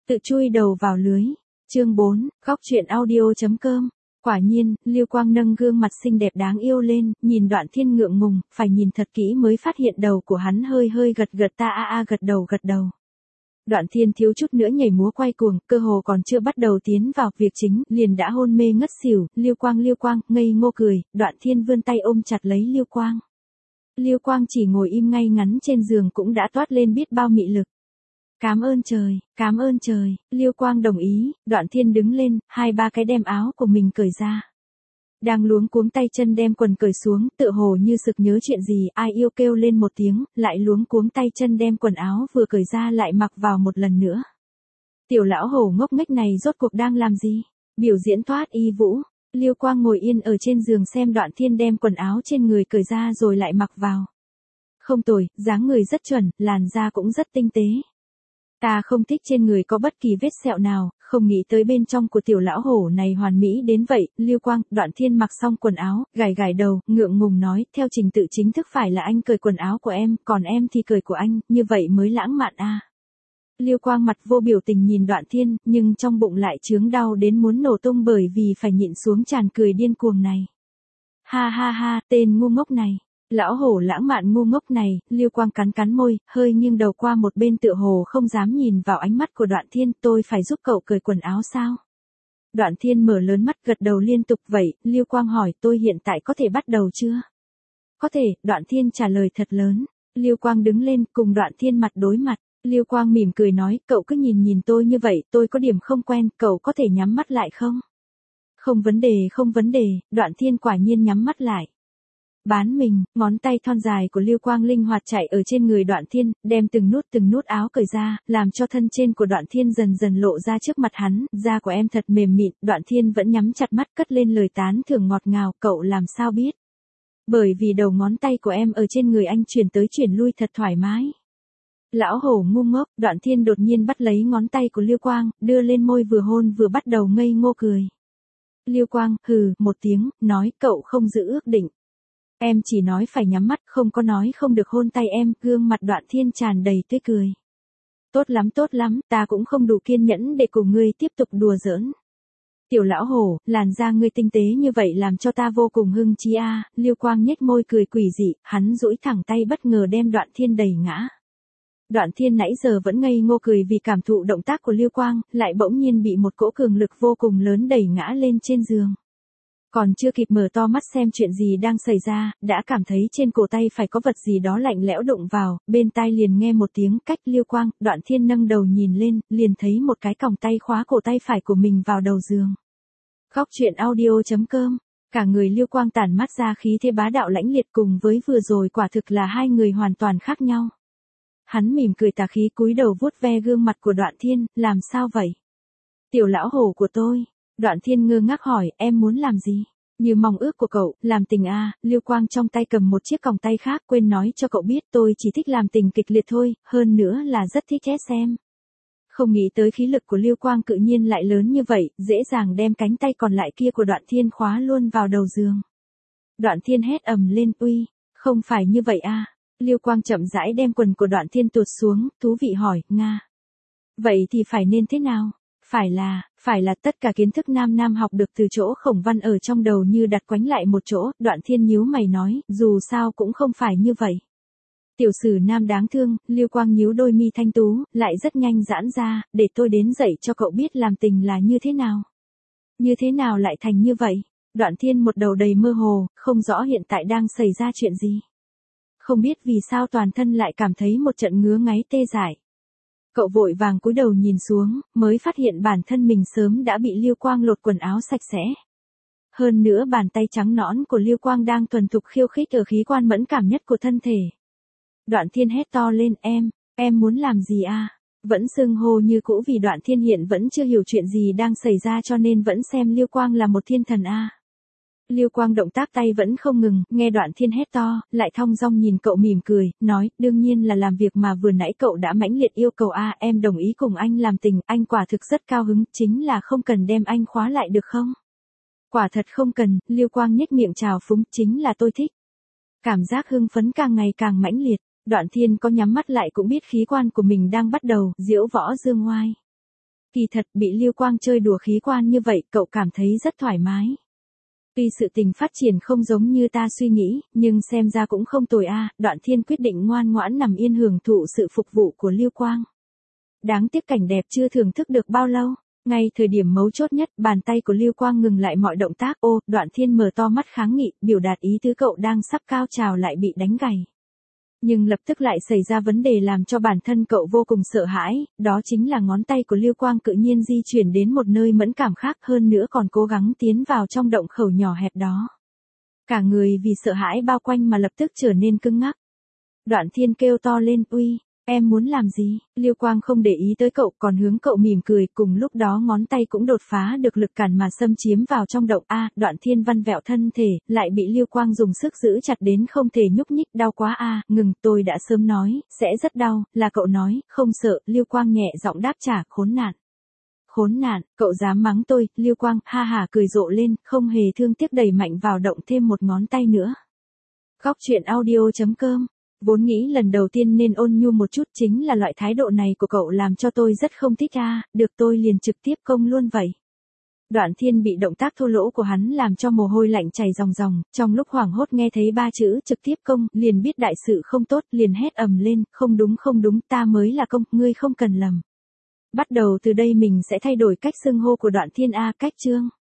Tự chui đầu vào lưới. Chương 4, góc truyện audio.com. Quả nhiên, Lưu Quang nâng gương mặt xinh đẹp đáng yêu lên, nhìn Đoạn Thiên ngượng ngùng, phải nhìn thật kỹ mới phát hiện đầu của hắn hơi hơi gật gật ta gật đầu. Đoạn Thiên thiếu chút nữa nhảy múa quay cuồng, cơ hồ còn chưa bắt đầu tiến vào việc chính, liền đã hôn mê ngất xỉu. Lưu Quang, ngây ngô cười. Đoạn Thiên vươn tay ôm chặt lấy Lưu Quang. Lưu Quang chỉ ngồi im ngay ngắn trên giường cũng đã toát lên biết bao mị lực. Cảm ơn trời, Lưu Quang đồng ý. Đoạn Thiên đứng lên, 2-3 cái đem áo của mình cởi ra. Đang luống cuống tay chân đem quần cởi xuống, tựa hồ như sực nhớ chuyện gì, ai yêu kêu lên một tiếng, lại luống cuống tay chân đem quần áo vừa cởi ra lại mặc vào một lần nữa. Tiểu lão hổ ngốc nghếch này rốt cuộc đang làm gì? Biểu diễn thoát y vũ. Lưu Quang ngồi yên ở trên giường xem Đoạn Thiên đem quần áo trên người cởi ra rồi lại mặc vào. Không tồi, dáng người rất chuẩn, làn da cũng rất tinh tế. Ta không thích trên người có bất kỳ vết sẹo nào, không nghĩ tới bên trong của tiểu lão hổ này hoàn mỹ đến vậy. Lưu Quang. Đoạn Thiên mặc xong quần áo, gãi đầu, ngượng ngùng nói, theo trình tự chính thức phải là anh cởi quần áo của em, còn em thì cởi của anh, như vậy mới lãng mạn a. Lưu Quang mặt vô biểu tình nhìn Đoạn Thiên, nhưng trong bụng lại chướng đau đến muốn nổ tung bởi vì phải nhịn xuống tràn cười điên cuồng này. Ha, tên ngu ngốc này. Lão hổ lãng mạn ngu ngốc này. Lưu Quang cắn môi, hơi nghiêng đầu qua một bên tựa hồ không dám nhìn vào ánh mắt của Đoạn Thiên. Tôi phải giúp cậu cởi quần áo sao? Đoạn Thiên mở lớn mắt gật đầu liên tục. Vậy, Lưu Quang hỏi, tôi hiện tại có thể bắt đầu chưa? Có thể. Đoạn Thiên trả lời thật lớn. Lưu Quang đứng lên cùng Đoạn Thiên mặt đối mặt. Lưu Quang mỉm cười nói, cậu cứ nhìn tôi như vậy, tôi có điểm không quen, cậu có thể nhắm mắt lại không? Không vấn đề. Đoạn Thiên quả nhiên nhắm mắt lại. Bán mình. Ngón tay thon dài của Lưu Quang linh hoạt chạy ở trên người Đoạn Thiên, đem từng nút áo cởi ra, làm cho thân trên của Đoạn Thiên dần dần lộ ra trước mặt hắn. Da của em thật mềm mịn. Đoạn Thiên vẫn nhắm chặt mắt cất lên lời tán thưởng ngọt ngào, cậu làm sao biết? Bởi vì đầu ngón tay của em ở trên người anh chuyển tới chuyển lui thật thoải mái. Lão hổ ngu ngốc. Đoạn Thiên đột nhiên bắt lấy ngón tay của Lưu Quang, đưa lên môi vừa hôn vừa bắt đầu ngây ngô cười. Lưu Quang hừ một tiếng, nói, cậu không giữ ước định. Em chỉ nói phải nhắm mắt, không có nói không được hôn tay em. Gương mặt Đoạn Thiên tràn đầy tươi cười. Tốt lắm, ta cũng không đủ kiên nhẫn để cùng ngươi tiếp tục đùa giỡn. Tiểu lão hổ, làn da ngươi tinh tế như vậy làm cho ta vô cùng hưng chí a. Lưu Quang nhếch môi cười quỷ dị, hắn duỗi thẳng tay bất ngờ đem Đoạn Thiên đẩy ngã. Đoạn Thiên nãy giờ vẫn ngây ngô cười vì cảm thụ động tác của Lưu Quang, lại bỗng nhiên bị một cỗ cường lực vô cùng lớn đẩy ngã lên trên giường. Còn chưa kịp mở to mắt xem chuyện gì đang xảy ra, đã cảm thấy trên cổ tay phải có vật gì đó lạnh lẽo đụng vào, bên tai liền nghe một tiếng cách Lưu Quang. Đoạn Thiên nâng đầu nhìn lên, liền thấy một cái còng tay khóa cổ tay phải của mình vào đầu giường. Góc truyện audio.com. Cả người Lưu Quang tản mát ra khí thế bá đạo lãnh liệt, cùng với vừa rồi quả thực là hai người hoàn toàn khác nhau. Hắn mỉm cười tà khí cúi đầu vuốt ve gương mặt của Đoạn Thiên, làm sao vậy? Tiểu lão hổ của tôi. Đoạn Thiên ngơ ngác hỏi, em muốn làm gì? Như mong ước của cậu, làm tình à? Lưu Quang trong tay cầm một chiếc còng tay khác, quên nói cho cậu biết tôi chỉ thích làm tình kịch liệt thôi, hơn nữa là rất thích SM. Không nghĩ tới khí lực của Lưu Quang cự nhiên lại lớn như vậy, dễ dàng đem cánh tay còn lại kia của Đoạn Thiên khóa luôn vào đầu giường. Đoạn Thiên hét ầm lên, uy, không phải như vậy à? Lưu Quang chậm rãi đem quần của Đoạn Thiên tuột xuống, thú vị hỏi, Nga. Vậy thì phải nên thế nào? Phải là tất cả kiến thức nam học được từ chỗ Khổng Văn ở trong đầu như đặt quánh lại một chỗ. Đoạn Thiên nhíu mày nói, dù sao cũng không phải như vậy. Tiểu sử nam đáng thương. Lưu Quang nhíu đôi mi thanh tú, lại rất nhanh giãn ra, để tôi đến dạy cho cậu biết làm tình là như thế nào. Như thế nào lại thành như vậy? Đoạn Thiên một đầu đầy mơ hồ, không rõ hiện tại đang xảy ra chuyện gì. Không biết vì sao toàn thân lại cảm thấy một trận ngứa ngáy tê dại. Cậu vội vàng cúi đầu nhìn xuống, mới phát hiện bản thân mình sớm đã bị Lưu Quang lột quần áo sạch sẽ. Hơn nữa bàn tay trắng nõn của Lưu Quang đang thuần thục khiêu khích ở khí quan mẫn cảm nhất của thân thể. Đoạn Thiên hét to lên, em muốn làm gì à? Vẫn xưng hô như cũ vì Đoạn Thiên hiện vẫn chưa hiểu chuyện gì đang xảy ra cho nên vẫn xem Lưu Quang là một thiên thần à. Lưu Quang động tác tay vẫn không ngừng, nghe Đoạn Thiên hét to, lại thong dong nhìn cậu mỉm cười, nói, đương nhiên là làm việc mà vừa nãy cậu đã mãnh liệt yêu cầu a. Em đồng ý cùng anh làm tình, anh quả thực rất cao hứng, chính là không cần đem anh khóa lại được không? Quả thật không cần. Lưu Quang nhếch miệng trào phúng, chính là tôi thích. Cảm giác hưng phấn càng ngày càng mãnh liệt. Đoạn Thiên có nhắm mắt lại cũng biết khí quan của mình đang bắt đầu diễu võ dương oai. Kỳ thật bị Lưu Quang chơi đùa khí quan như vậy cậu cảm thấy rất thoải mái. Tuy sự tình phát triển không giống như ta suy nghĩ, nhưng xem ra cũng không tồi a. Đoạn Thiên quyết định ngoan ngoãn nằm yên hưởng thụ sự phục vụ của Lưu Quang. Đáng tiếc cảnh đẹp chưa thưởng thức được bao lâu. Ngay thời điểm mấu chốt nhất, bàn tay của Lưu Quang ngừng lại mọi động tác. Ô, Đoạn Thiên mở to mắt kháng nghị, biểu đạt ý tứ cậu đang sắp cao trào lại bị đánh gãy. Nhưng lập tức lại xảy ra vấn đề làm cho bản thân cậu vô cùng sợ hãi, đó chính là ngón tay của Lưu Quang tự nhiên di chuyển đến một nơi mẫn cảm khác, hơn nữa còn cố gắng tiến vào trong động khẩu nhỏ hẹp đó. Cả người vì sợ hãi bao quanh mà lập tức trở nên cứng ngắc. Đoạn Thiên kêu to lên, uy, em muốn làm gì? Lưu Quang không để ý tới cậu, còn hướng cậu mỉm cười, cùng lúc đó ngón tay cũng đột phá được lực cản mà xâm chiếm vào trong động. Đoạn Thiên văn vẹo thân thể, lại bị Lưu Quang dùng sức giữ chặt đến không thể nhúc nhích, đau quá ngừng, tôi đã sớm nói, sẽ rất đau, là cậu nói, không sợ. Lưu Quang nhẹ giọng đáp trả, khốn nạn. Khốn nạn, cậu dám mắng tôi? Lưu Quang, ha hả cười rộ lên, không hề thương tiếc đẩy mạnh vào động thêm một ngón tay nữa. Góc truyện audio.com. Vốn nghĩ lần đầu tiên nên ôn nhu một chút, chính là loại thái độ này của cậu làm cho tôi rất không thích được tôi liền trực tiếp công luôn vậy. Đoạn Thiên bị động tác thô lỗ của hắn làm cho mồ hôi lạnh chảy ròng ròng, trong lúc hoảng hốt nghe thấy 3 chữ trực tiếp công, liền biết đại sự không tốt, liền hét ầm lên, không đúng, ta mới là công, ngươi không cần lầm. Bắt đầu từ đây mình sẽ thay đổi cách xưng hô của Đoạn Thiên cách chương.